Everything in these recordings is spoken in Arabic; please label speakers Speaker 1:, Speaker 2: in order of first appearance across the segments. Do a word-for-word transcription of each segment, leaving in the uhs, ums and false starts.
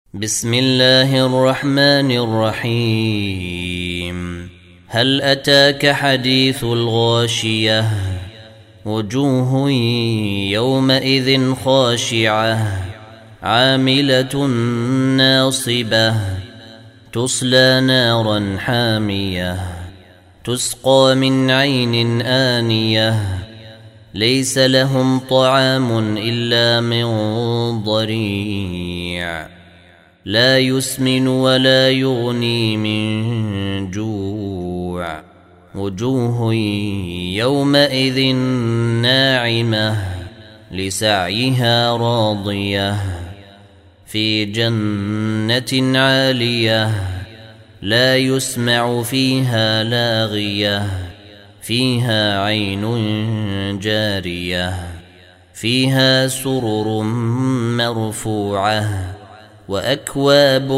Speaker 1: بسم الله الرحمن الرحيم. هل أتاك حديث الغاشية؟ وجوه يومئذ خاشعة عاملة ناصبة تصلى نارا حامية تسقى من عين آنية ليس لهم طعام إلا من ضريع لا يسمن ولا يغني من جوع. وجوه يومئذ ناعمة لسعيها راضية في جنة عالية لا يسمع فيها لاغية فيها عين جارية فيها سرر مرفوعة وأكواب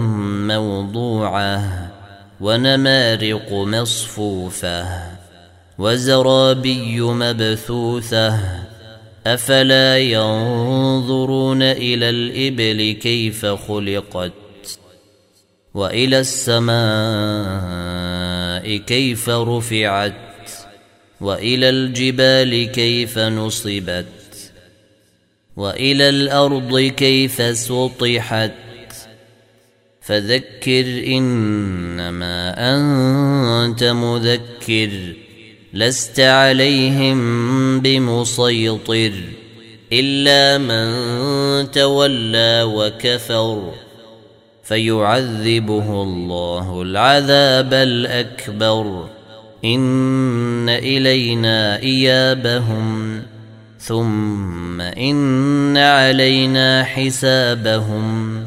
Speaker 1: موضوعة ونمارق مصفوفة وزرابي مبثوثة أفلا ينظرون إلى الإبل كيف خلقت وإلى السماء كيف رفعت وإلى الجبال كيف نصبت وإلى الأرض كيف سطحت فذكر إنما أنت مذكر لست عليهم بمسيطر إلا من تولى وكفر فيعذبه الله العذاب الأكبر إن إلينا إيابهم ثم إن علينا حسابهم